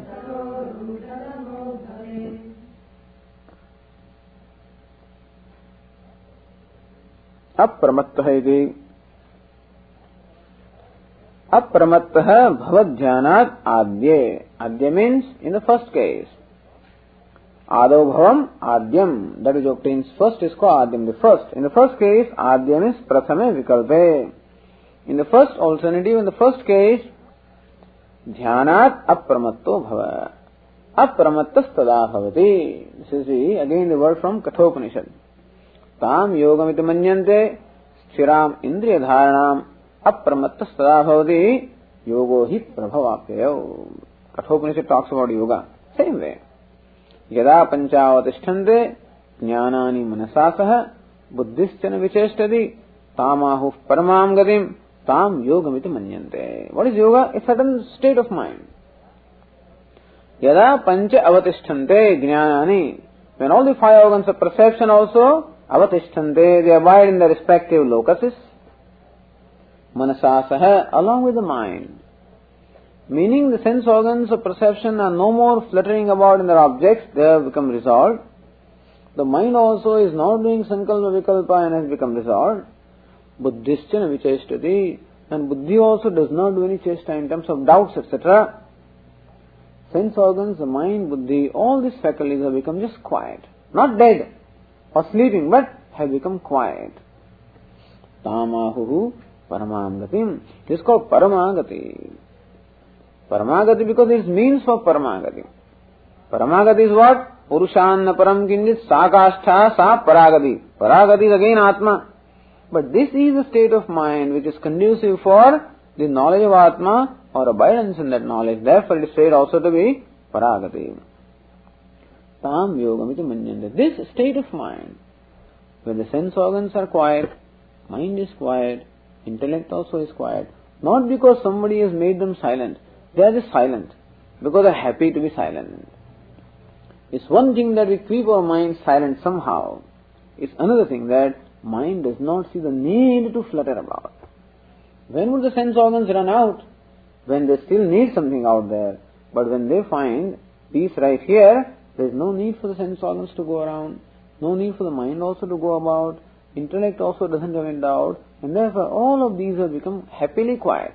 Apramattah iti. Apramattah bhavadhyanat adye. Adye means in the first case. Ado bhavam adyam. That which obtains first is called adyam, the first. In the first case, adyam is prathame vikalpe. In the first alternative, in the first case, dhyanat apramatto bhava. Apramattas tada bhavati. This is the, again the word from Kathopanishad. Tam yogamita manyante stiram indriya dharanam apramattas tada bhavati yogo hi prabhavapyayo. Kathopanishad talks about yoga. Same way. यदा पंचावतिष्ठन्ते ज्ञानानि मनसा सह बुद्धिश्चन विचेष्टति तामाहुः परमां गतिं ताम योगमिति मन्यन्ते. What is yoga? A certain state of mind. यदा पंच अवतिष्ठन्ते ज्ञानानि, when all the five organs of perception also अवतिष्ठन्ते, they abide in their respective locuses. मनसा सह, along with the mind. Meaning the sense organs of perception are no more fluttering about in their objects, they have become resolved. The mind also is not doing sankalpa vikalpa and has become resolved. Buddhischana vicheshtati, and buddhi also does not do any chesta in terms of doubts, et cetera. Sense organs, the mind, buddhi, all these faculties have become just quiet. Not dead or sleeping, but have become quiet. Tamahuhu paramam gatim. This is called paramagati. Paramagati because it means for paramagati. Paramagati is what? Purushanna param kinjit sakashtha sa paragati. Paragati is again Atma. But this is a state of mind which is conducive for the knowledge of Atma or abidance in that knowledge. Therefore it is said also to be paragati. tam yogamiti manyante. This state of mind, when the sense organs are quiet, mind is quiet, intellect also is quiet, not because somebody has made them silent, they are just silent, because they are happy to be silent. It's one thing that we keep our mind silent somehow. It's another thing that mind does not see the need to flutter about. When would the sense organs run out? When they still need something out there. But when they find peace right here, there is no need for the sense organs to go around, no need for the mind also to go about, intellect also doesn't have any doubt, and therefore all of these have become happily quiet.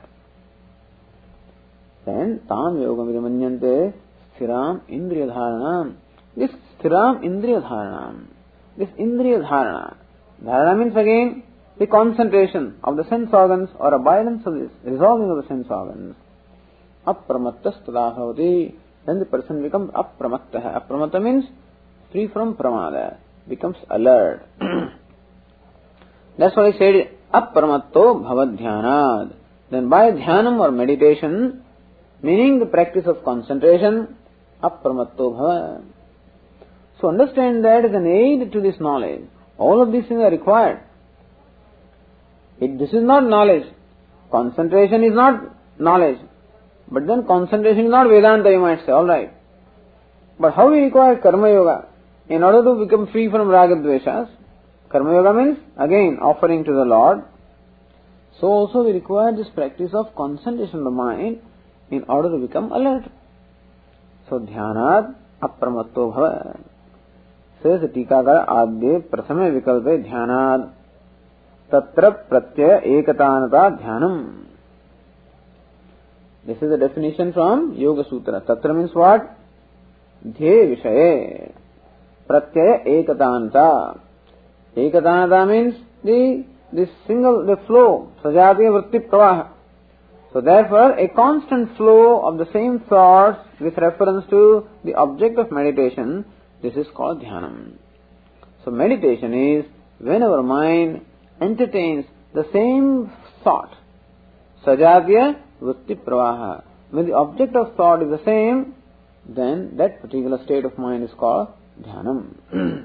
Then, tam yogam vidamanyante sthiram indriya dharanam. This sthiram indriya dharanam, this indriya dharana, dharana means again the concentration of the sense organs or abidance of this, resolving of the sense organs. Apramattas tadabhavati. Then the person becomes apramattah. Apramatta means free from pramada, becomes alert. That's why I said apramatto bhavadhyanad. Then by dhyanam or meditation, meaning the practice of concentration, apramatto bhava. So understand that as an aid to this knowledge. All of these things are required. It, this is not knowledge. Concentration is not knowledge. But then concentration is not Vedanta, you might say, alright. But how we require Karma Yoga? In order to become free from Raga Dveshas, Karma Yoga means, again, offering to the Lord. So also we require this practice of concentration of the mind in order to become alert. So Dhyanad apramatto bhava. Says the Tikakara adye prathame vikalpe dhyanad tatra pratyaya ekatanata dhyanam. This is the definition from Yoga Sutra. Tatra means what? Dhye vishaye. Pratyaya ekatanata. Ekatanata means the, the single, the flow. Sajatiya vritti pravaha. So therefore, a constant flow of the same thoughts with reference to the object of meditation, this is called dhyanam. So meditation is when our mind entertains the same thought. Sajatiya vritti pravaha. When the object of thought is the same, then that particular state of mind is called dhyanam.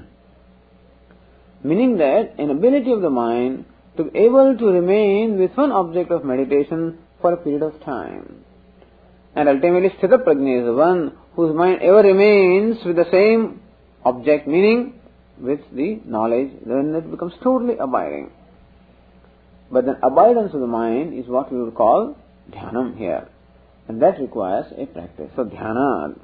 Meaning that an ability of the mind to be able to remain with one object of meditation for a period of time. And ultimately sthita prajna is the one whose mind ever remains with the same object, meaning with the knowledge, then it becomes totally abiding. But then abidance of the mind is what we would call dhyanam here. And that requires a practice. So dhyanad.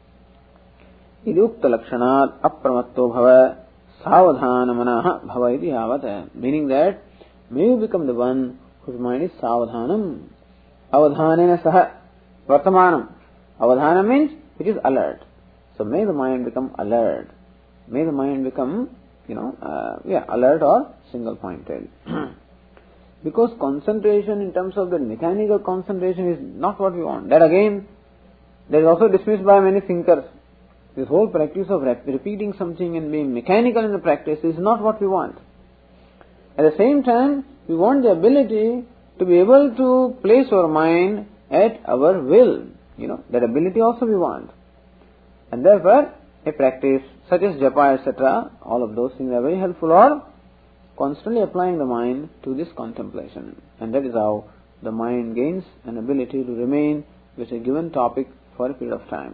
Idukta lakshanad apramatto bhava savadhana manaha bhava iti yavata. Meaning that may you become the one whose mind is savadhanam. Avadhanena saha vartamanam. Avadhana means it is alert. So may the mind become alert. May the mind become, you know, uh, yeah, alert or single pointed. Because concentration in terms of the mechanical concentration is not what we want. That again, that is also dismissed by many thinkers. This whole practice of rep- repeating something and being mechanical in the practice is not what we want. At the same time, we want the ability to be able to place our mind at our will. You know, that ability also we want. And therefore, a practice such as japa, et cetera, all of those things are very helpful, or constantly applying the mind to this contemplation. And that is how the mind gains an ability to remain with a given topic for a period of time.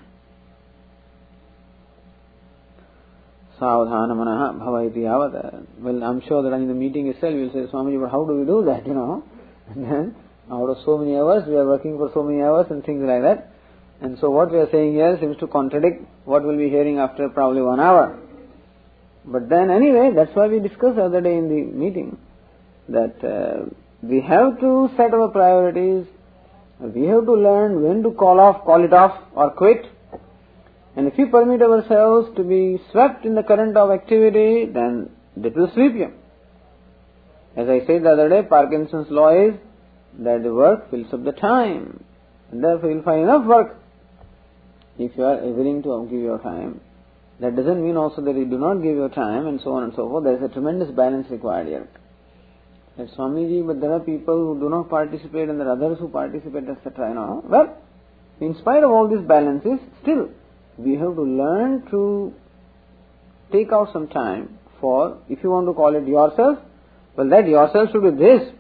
Savadhana manaha bhava iti yavata. Well, I'm sure that in the meeting itself you will say, Swamiji, but how do we do that, you know? And then, out of so many hours, we are working for so many hours and things like that. And so what we are saying here seems to contradict what we'll be hearing after probably one hour. But then anyway, that's why we discussed the other day in the meeting, that uh, we have to set our priorities, we have to learn when to call off, call it off or quit. And if we permit ourselves to be swept in the current of activity, then that will sweep you. As I said the other day, Parkinson's law is that the work fills up the time. And therefore you'll find enough work if you are willing to give your time. That doesn't mean also that you do not give your time and so on and so forth. There is a tremendous balance required here. That Swamiji, but there are people who do not participate and there are others who participate, et cetera. You know. Well, in spite of all these balances, still we have to learn to take out some time for, if you want to call it yourself, well, that yourself should be this.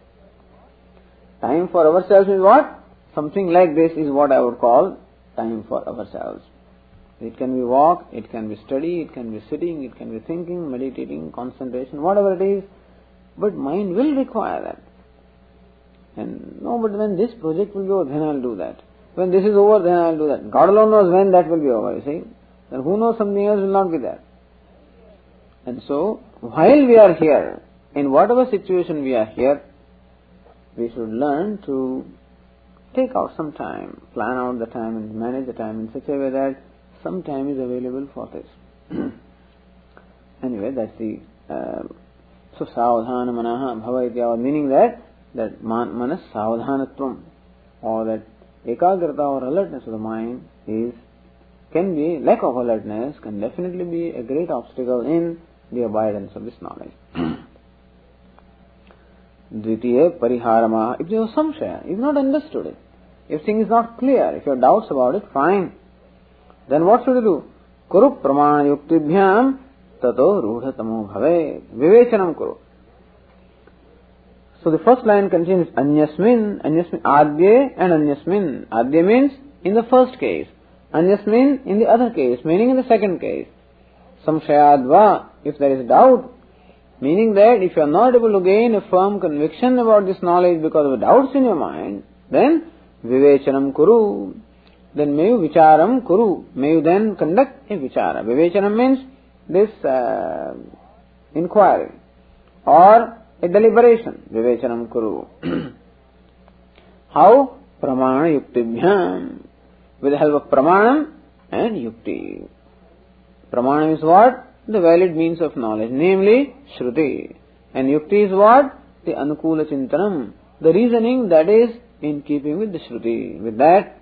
Time for ourselves is what? Something like this is what I would call time for ourselves. It can be walk, it can be study, it can be sitting, it can be thinking, meditating, concentration, whatever it is. But mind will require that. And no, but when this project will be over, then I'll do that. When this is over, then I'll do that. God alone knows when that will be over, you see. Then who knows, something else will not be there. And so, while we are here, in whatever situation we are here, we should learn to take out some time, plan out the time and manage the time in such a way that some time is available for this. Anyway, that's the uh, so savadhana manaha bhava ityavad, meaning that that man, manas savadhanatvam, or that ekagrata or alertness of the mind is can be, lack of alertness can definitely be a great obstacle in the abidance of this knowledge. Dvitiya pariharama, if there was samshaya, if not understood it, if thing is not clear, if you have doubts about it, fine. Then what should you do? Kuru pramana yuktibhyam tato rudhatamo bhave. Vivechanam kuru. So the first line contains anyasmin, anyasmin, adye and anyasmin. Adye means in the first case. Anyasmin in the other case, meaning in the second case. Samshayadva, if there is doubt, meaning that if you are not able to gain a firm conviction about this knowledge because of the doubts in your mind, then vivechanam kuru. Then may you vicharam kuru. May you then conduct a vichara. Vivechanam means this uh, inquiry or a deliberation. Vivechanam kuru. How? Pramana yuktibhyam. With the help of pramanam and yukti. Pramanam is what? The valid means of knowledge, namely Shruti. And yukti is what? The anukula chintanam, the reasoning that is in keeping with the Shruti. With that,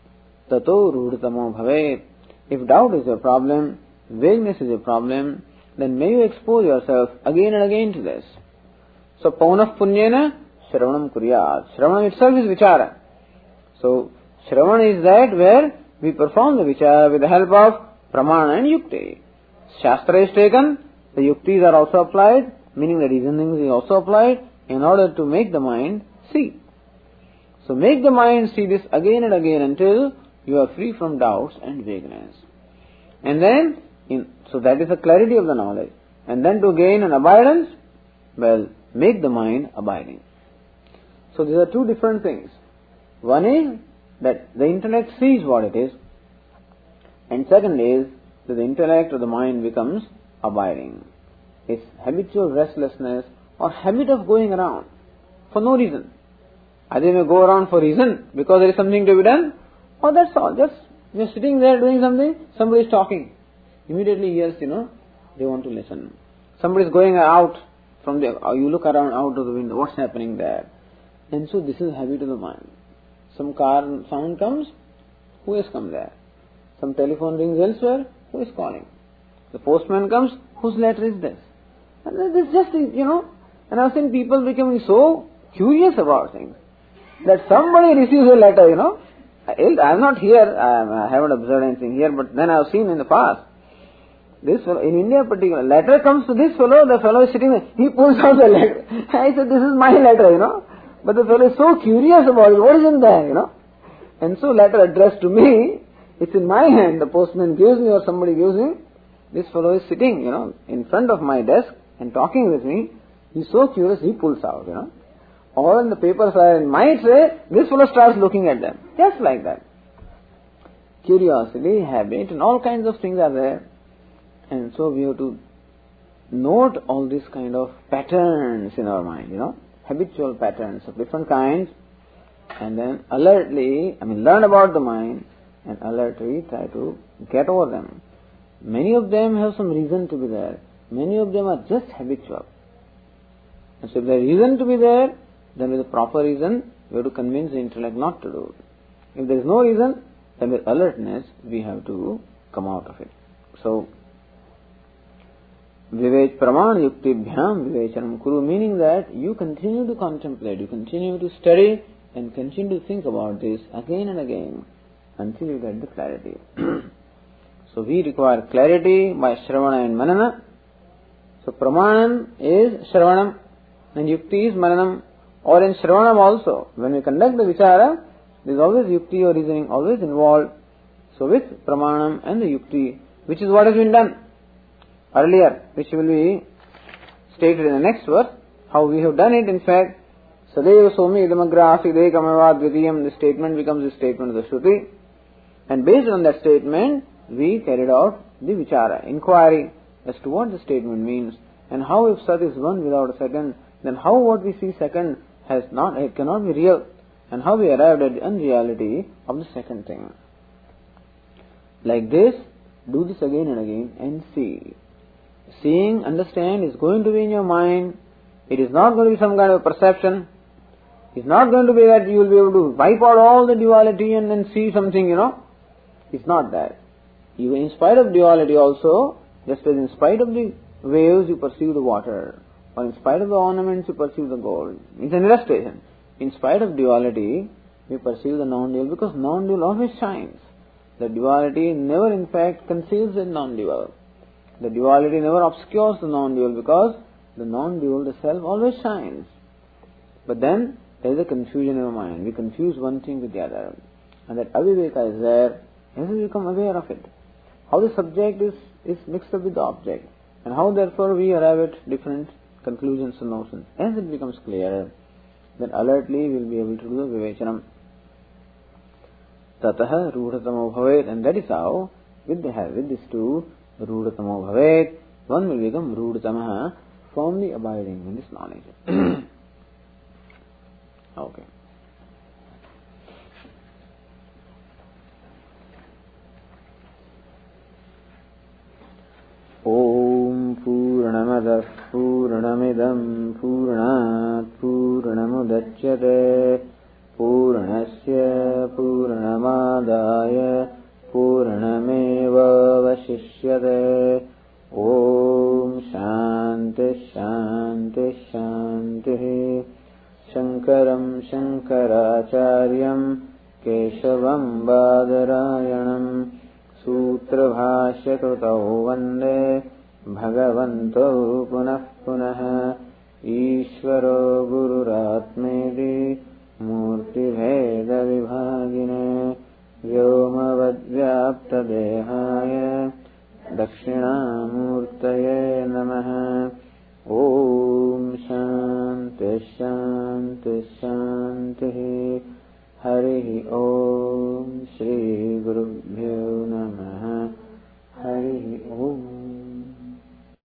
tato rudhatamo bhavet. If doubt is a problem, vagueness is a problem, then may you expose yourself again and again to this. So, paunah punyena shravanam kuryat. Shravanam itself is vichara. So, shravan is that where we perform the vichara with the help of pramana and yukti. Shastra is taken, the yuktis are also applied, meaning the reasonings is also applied in order to make the mind see. So make the mind see this again and again until you are free from doubts and vagueness. And then, in, so that is the clarity of the knowledge. And then to gain an abidance, well, make the mind abiding. So these are two different things. One is that the intellect sees what it is, and second is that the intellect or the mind becomes abiding. It's habitual restlessness or habit of going around for no reason. Either you may go around for reason, because there is something to be done, or that's all. Just you're sitting there doing something, somebody is talking. Immediately, yes, you know, they want to listen. Somebody is going out from the, you look around out of the window, what's happening there? And so this is habit of the mind. Some car sound comes, who has come there? Some telephone rings elsewhere, who is calling? The postman comes, whose letter is this? And this just, you know, and I've seen people becoming so curious about things that somebody receives a letter, you know. I'm not here, I haven't observed anything here, but then I've seen in the past. This fellow, in India particular, letter comes to this fellow, the fellow is sitting there, he pulls out the letter. I said, this is my letter, you know. But the fellow is so curious about it, what is in there, you know. And so letter addressed to me, it's in my hand, the postman gives me or somebody gives me. This fellow is sitting, you know, in front of my desk and talking with me. He's so curious, he pulls out, you know. Or when the papers are in my tray, this fellow starts looking at them. Just like that. Curiosity, habit, and all kinds of things are there. And so we have to note all these kind of patterns in our mind, you know. Habitual patterns of different kinds. And then alertly, I mean, learn about the mind and alertly try to get over them. Many of them have some reason to be there. Many of them are just habitual. And so if there is reason to be there, then with a proper reason, we have to convince the intellect not to do it. If there is no reason, then with alertness, we have to come out of it. So, Vivech Pramana Yuktibhyam Vivechanam Kuru, meaning that you continue to contemplate, you continue to study, and continue to think about this again and again until you get the clarity. So we require clarity by Shravana and Manana. So Pramanam is Shravanam and Yukti is Mananam. Or in Shravanam also, when we conduct the Vichara, there is always Yukti or reasoning always involved. So with Pramanam and the Yukti, which is what has been done earlier, which will be stated in the next verse, how we have done it. In fact, Sadeva Somi Idamagra Asidekam Dvitiyam, the statement becomes the statement of the Shruti. And based on that statement, we carried out the Vichara, inquiry as to what the statement means, and how if Sat is one without a second, then how what we see second has not, it cannot be real, and how we arrived at the unreality of the second thing. Like this, do this again and again and see. Seeing, understand is going to be in your mind. It is not going to be some kind of perception. It's not going to be that you will be able to wipe out all the duality and then see something, you know. It's not that. You, in spite of duality also, just as in spite of the waves you perceive the water, or in spite of the ornaments you perceive the gold. It's an illustration. In spite of duality, we perceive the non-dual because non-dual always shines. The duality never in fact conceals the non-dual. The duality never obscures the non-dual because the non-dual, the self, always shines. But then there is a confusion in our mind. We confuse one thing with the other. And that aviveka is there as we become aware of it. How the subject is, is mixed up with the object. And how therefore we arrive at different conclusions and notions. As it becomes clearer, then alertly we will be able to do the vivechanam. Tataha rudhatamo bhavet, and that is how, with the with this two, rudhatamo bhavet, one will become rudhatamaha, firmly abiding in this knowledge. Okay. Om Purnamadah Purnamidam Purnat Purnamudachyate Purnasya Purnamadaya Purnameva Vashishyate. Om Shanti Shanti Shanti. Shankaram Shankaracharyam Keshavam Badara